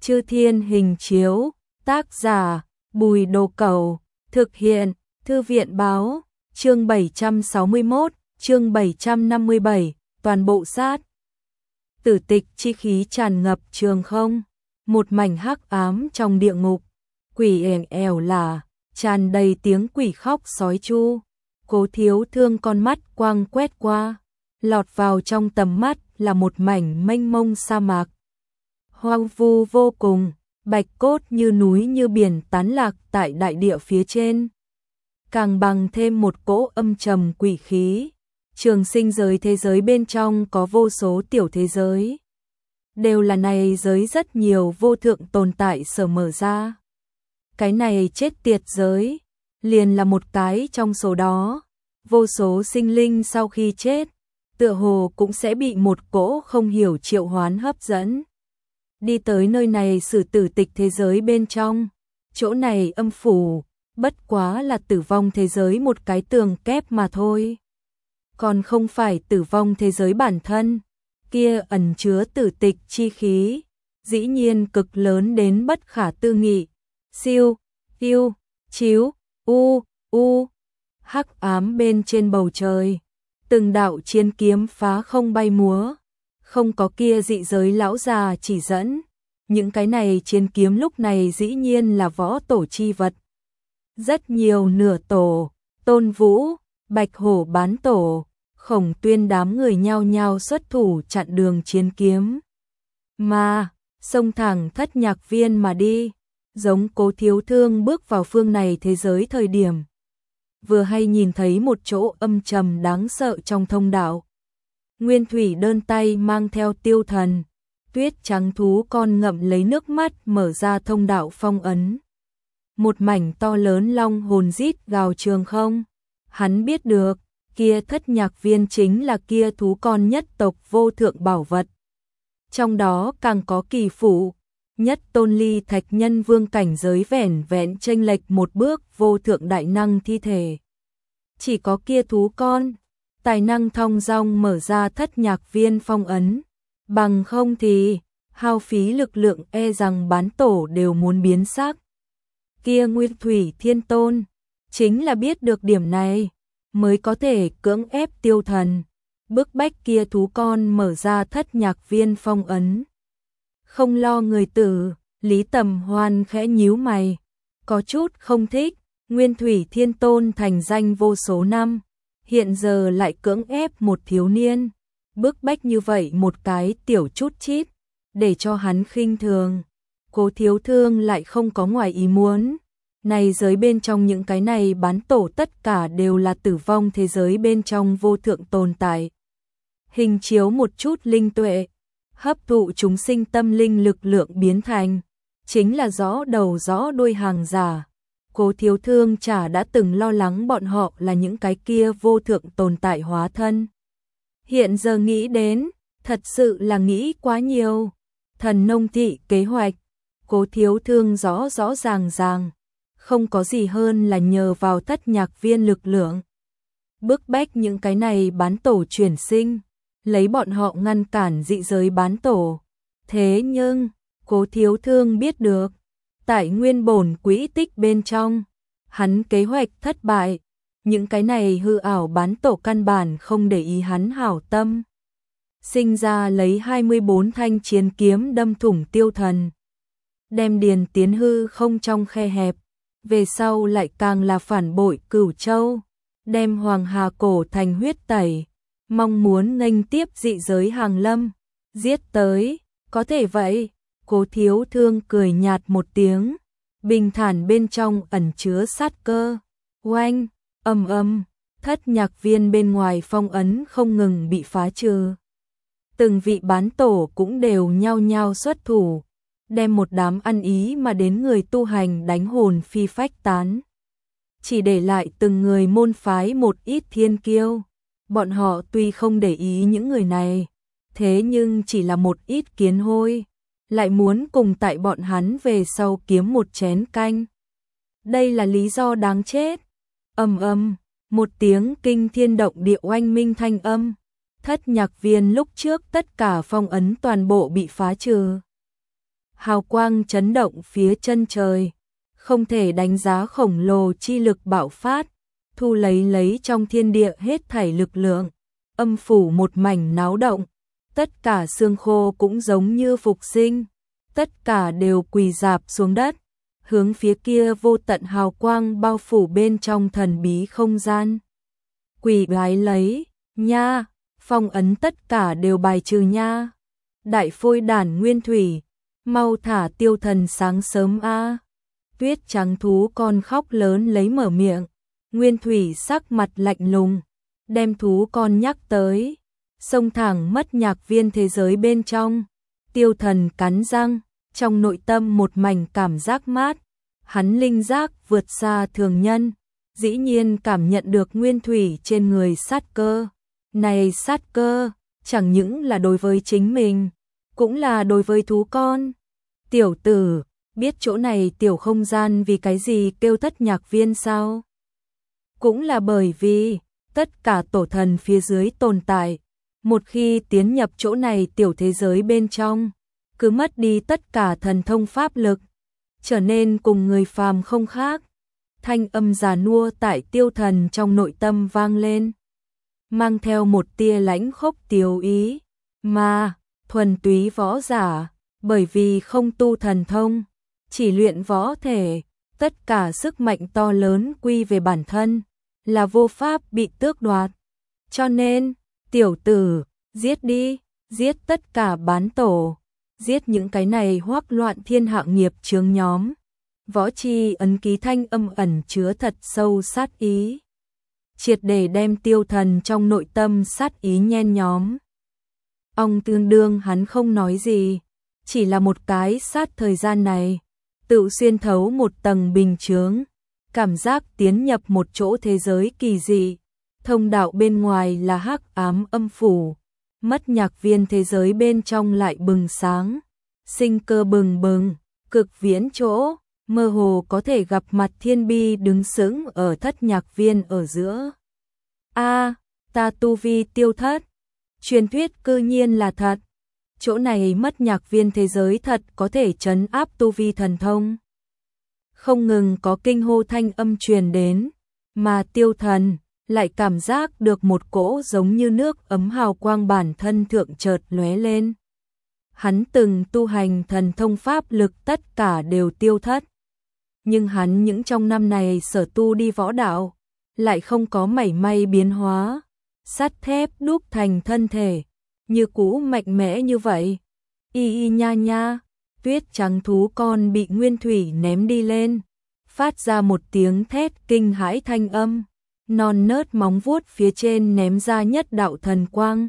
Chư Thiên Hình Chiếu, tác giả, Bùi Đồ Cẩu, thực hiện, Thư viện báo, chương 761, chương 757, toàn bộ sát. Tử tịch chi khí tràn ngập trường không, một mảnh hắc ám trong địa ngục, quỷ ẻn ẻo là, tràn đầy tiếng quỷ khóc sói chu. Cố Thiếu Thương con mắt quang quét qua, lọt vào trong tầm mắt là một mảnh mênh mông sa mạc. Hoang vu vô cùng, bạch cốt như núi như biển tán lạc tại đại địa phía trên. Càng bằng thêm một cỗ âm trầm quỷ khí. Trường sinh giới thế giới bên trong có vô số tiểu thế giới. Đều là này giới rất nhiều vô thượng tồn tại sở mở ra. Cái này chết tiệt giới, liền là một cái trong số đó. Vô số sinh linh sau khi chết, tựa hồ cũng sẽ bị một cỗ không hiểu triệu hoán hấp dẫn. Đi tới nơi này xử tử tịch thế giới bên trong, chỗ này âm phủ, bất quá là tử vong thế giới một cái tường kép mà thôi. Còn không phải tử vong thế giới bản thân, kia ẩn chứa tử tịch chi khí, dĩ nhiên cực lớn đến bất khả tư nghị. Siêu, yêu, chiếu, u, hắc ám bên trên bầu trời, từng đạo chiến kiếm phá không bay múa, không có kia dị giới lão già chỉ dẫn, những cái này chiến kiếm lúc này dĩ nhiên là võ tổ chi vật. Rất nhiều nửa tổ, Tôn Vũ, Bạch Hổ bán tổ, Khổng Tuyên đám người nhao nhao xuất thủ chặn đường chiến kiếm. Mà, xông thẳng Thất Nhạc Viên mà đi, giống Cố Thiếu Thương bước vào phương này thế giới thời điểm. Vừa hay nhìn thấy một chỗ âm trầm đáng sợ trong thông đạo. Nguyên Thủy đơn tay mang theo tiêu thần, tuyết trắng thú con ngậm lấy nước mắt mở ra thông đạo phong ấn. Một mảnh to lớn long hồn rít gào trường không. Hắn biết được, kia Thất Nhạc Viên chính là kia thú con nhất tộc vô thượng bảo vật. Trong đó càng có kỳ phụ, nhất tôn ly thạch nhân vương cảnh giới vẻn vẹn chênh lệch một bước vô thượng đại năng thi thể. Chỉ có kia thú con, tài năng thong dong mở ra Thất Nhạc Viên phong ấn. Bằng không thì, hao phí lực lượng e rằng bán tổ đều muốn biến xác. Kia Nguyên Thủy Thiên Tôn, chính là biết được điểm này, mới có thể cưỡng ép tiêu thần, bức bách kia thú con mở ra Thất Nhạc Viên phong ấn. Không lo người tử, Lý Tầm Hoan khẽ nhíu mày, có chút không thích. Nguyên Thủy Thiên Tôn thành danh vô số năm, hiện giờ lại cưỡng ép một thiếu niên, bức bách như vậy một cái tiểu chút chít, để cho hắn khinh thường. Cố Thiếu Thương lại không có ngoài ý muốn. Này giới bên trong những cái này bán tổ tất cả đều là tử vong thế giới bên trong vô thượng tồn tại. Hình chiếu một chút linh tuệ, hấp thụ chúng sinh tâm linh lực lượng biến thành, chính là rõ đầu rõ đuôi hàng giả. Cố Thiếu Thương chả đã từng lo lắng bọn họ là những cái kia vô thượng tồn tại hóa thân. Hiện giờ nghĩ đến, thật sự là nghĩ quá nhiều. Thần nông thị kế hoạch, Cố Thiếu Thương rõ rõ ràng, không có gì hơn là nhờ vào Thất Nhạc Viên lực lượng. Bức bách những cái này bán tổ chuyển sinh, lấy bọn họ ngăn cản dị giới bán tổ. Thế nhưng, Cố Thiếu Thương biết được, tại nguyên bổn quỹ tích bên trong, hắn kế hoạch thất bại, những cái này hư ảo bán tổ căn bản không để ý hắn hảo tâm. Sinh ra lấy 24 thanh chiến kiếm đâm thủng tiêu thần, đem điền tiến hư không trong khe hẹp, về sau lại càng là phản bội Cửu Châu, đem Hoàng Hà Cổ thành huyết tẩy, mong muốn nghênh tiếp dị giới hàng lâm, giết tới, có thể vậy. Cố Thiếu Thương cười nhạt một tiếng, bình thản bên trong ẩn chứa sát cơ. Oanh, ầm, Thất Nhạc Viên bên ngoài phong ấn không ngừng bị phá trừ. Từng vị bán tổ cũng đều nhao nhao xuất thủ, đem một đám ăn ý mà đến người tu hành đánh hồn phi phách tán. Chỉ để lại từng người môn phái một ít thiên kiêu. Bọn họ tuy không để ý những người này, thế nhưng chỉ là một ít kiến hôi, lại muốn cùng tại bọn hắn về sau kiếm một chén canh. Đây là lý do đáng chết. Ầm, một tiếng kinh thiên động địa oanh minh thanh âm. Thất Nhạc Viên lúc trước tất cả phong ấn toàn bộ bị phá trừ. hào quang chấn động phía chân trời, không thể đánh giá khổng lồ chi lực bạo phát, thu lấy trong thiên địa hết thảy lực lượng, âm phủ một mảnh náo động, tất cả xương khô cũng giống như phục sinh, tất cả đều quỳ rạp xuống đất, hướng phía kia vô tận hào quang bao phủ bên trong thần bí không gian. Quỳ bái lấy, nha, phong ấn tất cả đều bài trừ nha. Đại phôi đản nguyên thủy, mau thả tiêu thần sáng sớm a. Tuyết trắng thú con khóc lớn lấy mở miệng, nguyên thủy sắc mặt lạnh lùng, đem thú con nhắc tới, xông thẳng mất nhạc viên thế giới bên trong. Tiêu thần cắn răng, trong nội tâm một mảnh cảm giác mát, hắn linh giác vượt xa thường nhân, dĩ nhiên cảm nhận được nguyên thủy trên người sát cơ. Này sát cơ, chẳng những là đối với chính mình, cũng là đối với thú con. Tiểu tử, biết chỗ này tiểu không gian vì cái gì kêu thất nhạc viên sao? Cũng là bởi vì, tất cả tổ thần phía dưới tồn tại, một khi tiến nhập chỗ này tiểu thế giới bên trong, cứ mất đi tất cả thần thông pháp lực, trở nên cùng người phàm không khác. Thanh âm già nua tại tiêu thần trong nội tâm vang lên, mang theo một tia lãnh khốc tiếu ý, mà thuần túy võ giả, bởi vì không tu thần thông, chỉ luyện võ thể, tất cả sức mạnh to lớn quy về bản thân, là vô pháp bị tước đoạt. Cho nên, tiểu tử, giết đi, giết tất cả bán tổ, giết những cái này hoắc loạn thiên hạ nghiệp chướng nhóm. Võ chi ấn ký thanh âm ẩn chứa thật sâu sát ý, triệt để đem tiêu thần trong nội tâm sát ý nhen nhóm. Ông tương đương hắn không nói gì, chỉ là một cái sát thời gian này, tự xuyên thấu một tầng bình chướng, cảm giác tiến nhập một chỗ thế giới kỳ dị, thông đạo bên ngoài là hắc ám âm phủ, mất nhạc viên thế giới bên trong lại bừng sáng, sinh cơ bừng bừng, cực viễn chỗ, mơ hồ có thể gặp mặt Thiên Bi đứng sững ở thất nhạc viên ở giữa. A, ta tu vi tiêu thất, truyền thuyết cư nhiên là thật. Chỗ này mất nhạc viên thế giới thật có thể trấn áp tu vi thần thông. Không ngừng có kinh hô thanh âm truyền đến, mà tiêu thần lại cảm giác được một cỗ giống như nước ấm hào quang bản thân thượng chợt lóe lên. Hắn từng tu hành thần thông pháp lực tất cả đều tiêu thất. Nhưng hắn những trong năm này sở tu đi võ đạo, lại không có mảy may biến hóa, sắt thép đúc thành thân thể, như cũ mạnh mẽ như vậy. Y nha nha, tuyết trắng thú con bị nguyên thủy ném đi lên, phát ra một tiếng thét kinh hãi thanh âm, non nớt móng vuốt phía trên ném ra nhất đạo thần quang,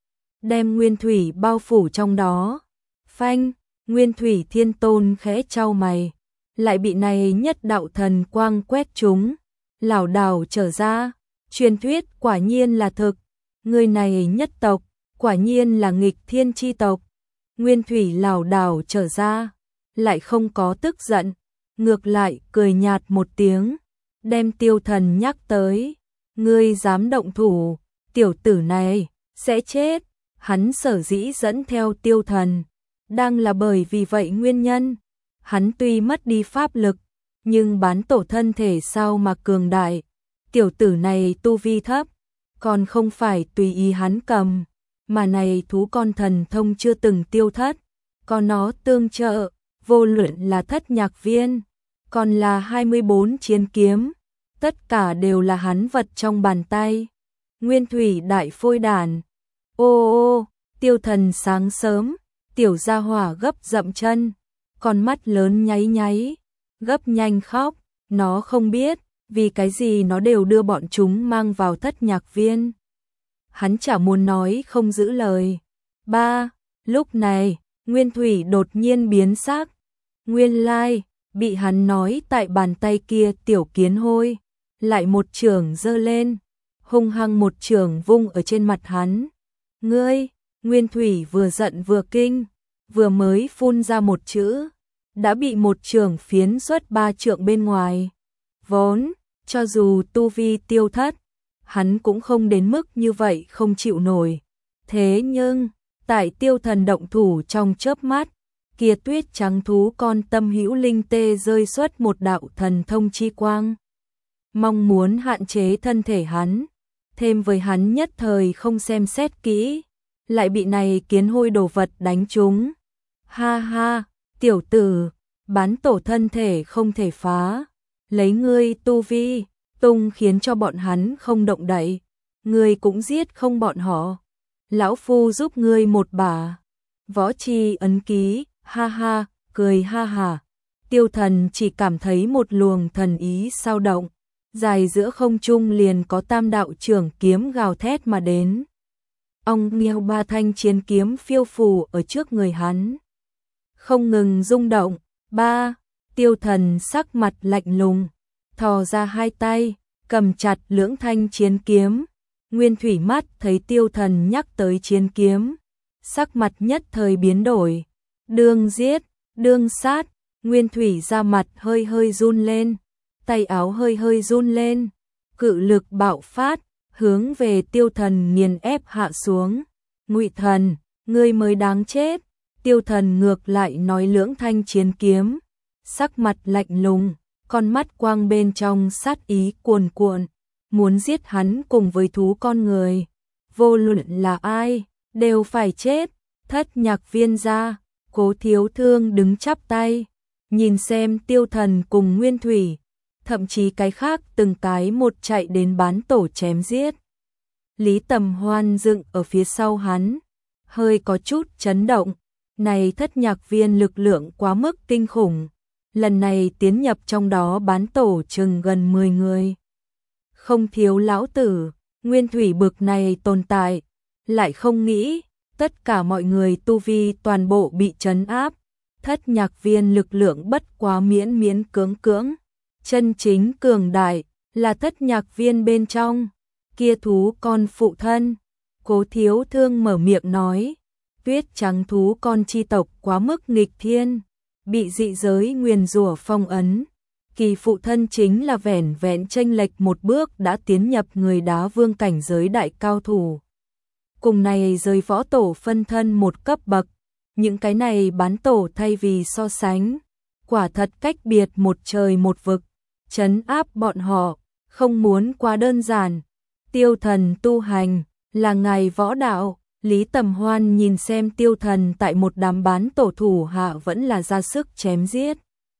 đem nguyên thủy bao phủ trong đó. Phanh, nguyên thủy thiên tôn khẽ chau mày, lại bị này nhất đạo thần quang quét trúng, lảo đảo trở ra. Truyền thuyết quả nhiên là thực, người này nhất tộc, quả nhiên là nghịch thiên chi tộc. Nguyên thủy lảo đảo trở ra, lại không có tức giận, ngược lại cười nhạt một tiếng, đem tiêu thần nhắc tới. Ngươi dám động thủ, tiểu tử này sẽ chết. Hắn sở dĩ dẫn theo tiêu thần, đang là bởi vì vậy nguyên nhân. Hắn tuy mất đi pháp lực, nhưng bán tổ thân thể sao mà cường đại. Tiểu tử này tu vi thấp, còn không phải tùy ý hắn cầm, mà này thú con thần thông chưa từng tiêu thất, có nó tương trợ, vô luận là thất nhạc viên, còn là 24 chiến kiếm, tất cả đều là hắn vật trong bàn tay. Nguyên thủy đại phôi đản. Ô ô, tiêu thần sáng sớm, tiểu gia hỏa gấp dậm chân, con mắt lớn nháy nháy, gấp nhanh khóc, nó không biết vì cái gì nó đều đưa bọn chúng mang vào thất nhạc viên. Hắn chả muốn nói không giữ lời. Ba, lúc này, Nguyên thủy đột nhiên biến sắc. Nguyên lai, bị hắn nói tại bàn tay kia tiểu kiến hôi, lại một chưởng giơ lên, hung hăng một chưởng vung ở trên mặt hắn. Ngươi, Nguyên thủy vừa giận vừa kinh, vừa mới phun ra một chữ, đã bị một chưởng phiến xuất 3 trượng bên ngoài. Vốn, cho dù tu vi tiêu thất, hắn cũng không đến mức như vậy không chịu nổi. Thế nhưng, tại tiêu thần động thủ trong chớp mắt, kia tuyết trắng thú con tâm hữu linh tê rơi xuất một đạo thần thông chi quang. Mong muốn hạn chế thân thể hắn, thêm với hắn nhất thời không xem xét kỹ, lại bị này kiến hôi đồ vật đánh trúng. Ha ha, tiểu tử, bán tổ thân thể không thể phá, lấy ngươi tu vi, tung khiến cho bọn hắn không động đậy, ngươi cũng giết không bọn họ. Lão phu giúp ngươi một bả. Võ chi ấn ký, ha ha, cười ha ha. Tiêu Thần chỉ cảm thấy một luồng thần ý sao động, dài giữa không trung liền có tam đạo trưởng kiếm gào thét mà đến. Ong nghêu ba thanh chiến kiếm phiêu phù ở trước người hắn, không ngừng rung động. Ba, Tiêu Thần sắc mặt lạnh lùng, thò ra hai tay, cầm chặt lưỡng thanh chiến kiếm. Nguyên Thủy mắt thấy Tiêu Thần nhắc tới chiến kiếm, sắc mặt nhất thời biến đổi. Đương giết, đương sát, Nguyên Thủy ra mặt hơi hơi run lên, tay áo hơi hơi run lên, cự lực bạo phát, hướng về Tiêu Thần nghiền ép hạ xuống. Ngụy Thần, ngươi mới đáng chết. Tiêu Thần ngược lại nói lưỡng thanh chiến kiếm, sắc mặt lạnh lùng, con mắt quang bên trong sát ý cuồn cuộn, muốn giết hắn cùng với thú con người. Vô luận là ai, đều phải chết. Thất Nhạc Viên gia, Cố Thiếu Thương đứng chắp tay, nhìn xem Tiêu Thần cùng Nguyên Thủy, thậm chí cái khác từng cái một chạy đến bán tổ chém giết. Lý Tầm Hoan dựng ở phía sau hắn, hơi có chút chấn động. Này Thất Nhạc Viên lực lượng quá mức kinh khủng, lần này tiến nhập trong đó bán tổ chừng gần 10 người. Không thiếu lão tử, Nguyên Thủy bực này tồn tại, lại không nghĩ, tất cả mọi người tu vi toàn bộ bị trấn áp. Thất Nhạc Viên lực lượng bất quá miễn miễn cưỡng, chân chính cường đại là Thất Nhạc Viên bên trong, kia thú con phụ thân. Cố Thiếu Thương mở miệng nói, tuyết trắng thú con chi tộc quá mức nghịch thiên, bị dị giới nguyền rủa phong ấn. Kỳ phụ thân chính là vẻn vẹn chênh lệch một bước đã tiến nhập người đá vương cảnh giới đại cao thủ. Cùng này giới võ tổ phân thân một cấp bậc, những cái này bán tổ thay vì so sánh, quả thật cách biệt một trời một vực, trấn áp bọn họ, không muốn quá đơn giản. Tiêu Thần tu hành, là ngài võ đạo. Lý Tầm Hoan nhìn xem Tiêu Thần tại một đám bán tổ thủ hạ vẫn là ra sức chém giết,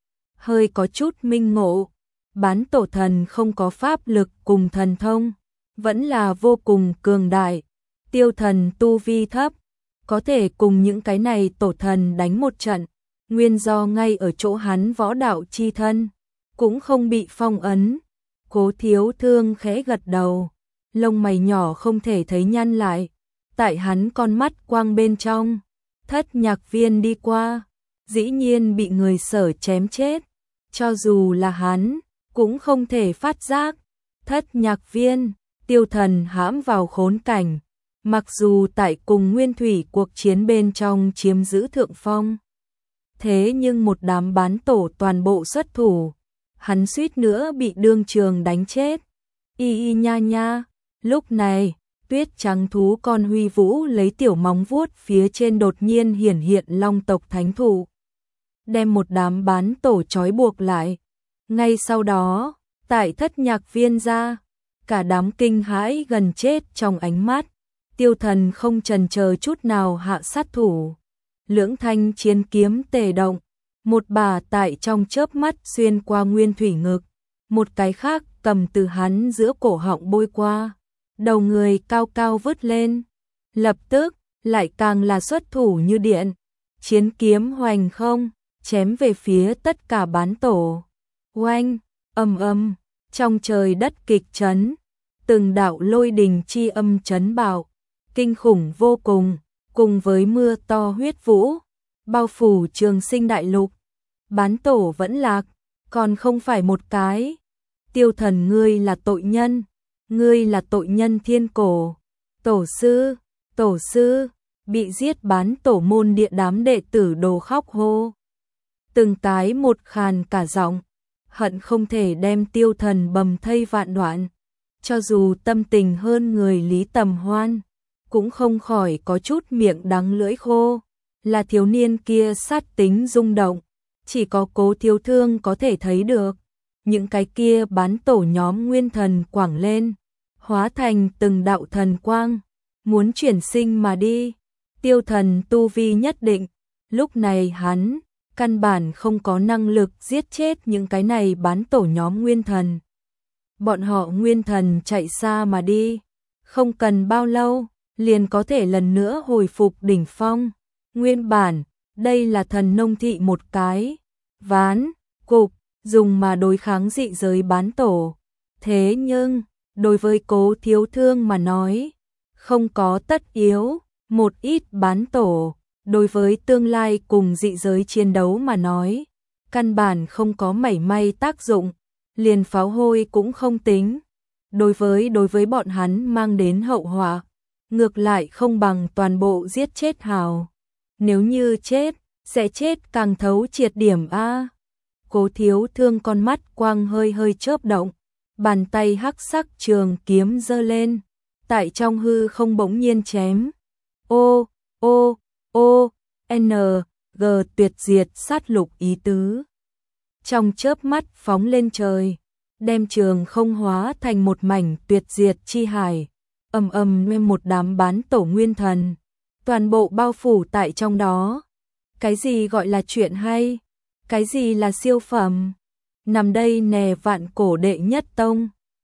hơi có chút minh ngộ. Bán tổ thần không có pháp lực cùng thần thông, vẫn là vô cùng cường đại. Tiêu Thần tu vi thấp, có thể cùng những cái này tổ thần đánh một trận, nguyên do ngay ở chỗ hắn võ đạo chi thân, cũng không bị phong ấn. Cố Thiếu Thương khẽ gật đầu, lông mày nhỏ không thể thấy nhăn lại. Tại hắn con mắt quang bên trong, Thất Nhạc Viên đi qua, dĩ nhiên bị người Sở chém chết, cho dù là hắn, cũng không thể phát giác. Thất Nhạc Viên, Tiêu Thần hãm vào khốn cảnh, mặc dù tại cùng Nguyên Thủy cuộc chiến bên trong chiếm giữ thượng phong, thế nhưng một đám bán tổ toàn bộ xuất thủ, hắn suýt nữa bị đương trường đánh chết. Y nha nha, lúc này tuyết trắng thú con huy vũ lấy tiểu móng vuốt phía trên đột nhiên hiển hiện long tộc thánh thụ, đem một đám bán tổ trói buộc lại. Ngay sau đó, tại Thất Nhạc Viên gia, cả đám kinh hãi gần chết trong ánh mắt. Tiêu Thần không chần chờ chút nào hạ sát thủ, lưỡng thanh chiến kiếm tề động, một bà tại trong chớp mắt xuyên qua Nguyên Thủy ngực, một cái khác cầm từ hắn giữa cổ họng bôi qua, đầu người cao cao vứt lên, lập tức lại càng là xuất thủ như điện, chiến kiếm hoành không, chém về phía tất cả bán tổ. Oanh, ầm ầm, trong trời đất kịch chấn, từng đạo lôi đình chi âm chấn bạo, kinh khủng vô cùng, cùng với mưa to huyết vũ, bao phủ Trường Sinh đại lục. Bán tổ vẫn lạc, còn không phải một cái. Tiêu Thần, ngươi là tội nhân, ngươi là tội nhân thiên cổ. Tổ sư, bị giết bán tổ môn địa đám đệ tử đồ khóc hô. Từng cái một khàn cả giọng, hận không thể đem Tiêu Thần bầm thây vạn đoạn. Cho dù tâm tình hơn người Lý Tầm Hoan, cũng không khỏi có chút miệng đắng lưỡi khô. là thiếu niên kia sát tính rung động, chỉ có Cố Thiếu Thương có thể thấy được. Những cái kia bán tổ nhóm nguyên thần quảng lên, hóa thành từng đạo thần quang, muốn chuyển sinh mà đi. Tiêu Thần tu vi nhất định, lúc này hắn căn bản không có năng lực giết chết những cái này bán tổ nhóm nguyên thần. Bọn họ nguyên thần chạy xa mà đi, không cần bao lâu, liền có thể lần nữa hồi phục đỉnh phong. Nguyên bản, đây là thần nông thị một cái ván cục dùng mà đối kháng dị giới bán tổ. Thế nhưng, đối với Cố Thiếu Thương mà nói, không có tất yếu, một ít bán tổ, đối với tương lai cùng dị giới chiến đấu mà nói, căn bản không có mảy may tác dụng, liền pháo hôi cũng không tính. Đối với bọn hắn mang đến hậu họa, ngược lại không bằng toàn bộ giết chết hào. Nếu như chết, sẽ chết càng thấu triệt điểm a. Cố Thiếu Thương con mắt quang hơi hơi chớp động, bàn tay hắc sắc trường kiếm giơ lên, tại trong hư không bỗng nhiên chém. Ô, ô, ô, n, g tuyệt diệt sát lục ý tứ. Trong chớp mắt phóng lên trời, đem trường không hóa thành một mảnh tuyệt diệt chi hải, ầm ầm nguyên một đám bán tổ nguyên thần, toàn bộ bao phủ tại trong đó. Cái gì gọi là chuyện hay? Cái gì là siêu phẩm? Nằm đây nè vạn cổ đệ nhất tông.